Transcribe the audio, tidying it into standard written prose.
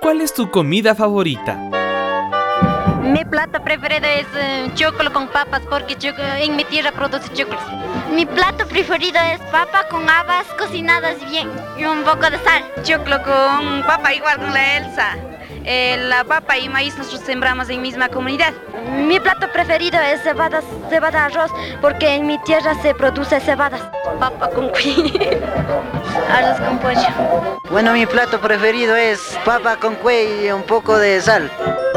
¿Cuál es tu comida favorita? Mi plato preferido es choclo con papas porque en mi tierra produce choclos. Mi plato preferido es papa con habas cocinadas bien y un poco de sal. Choclo con papa, igual con la Elsa. La papa y maíz nosotros sembramos en misma comunidad. Mi plato preferido es cebada arroz porque en mi tierra se produce cebadas. Papa con cuy, arroz con pollo. Bueno, mi plato preferido es papa con cuy y un poco de sal.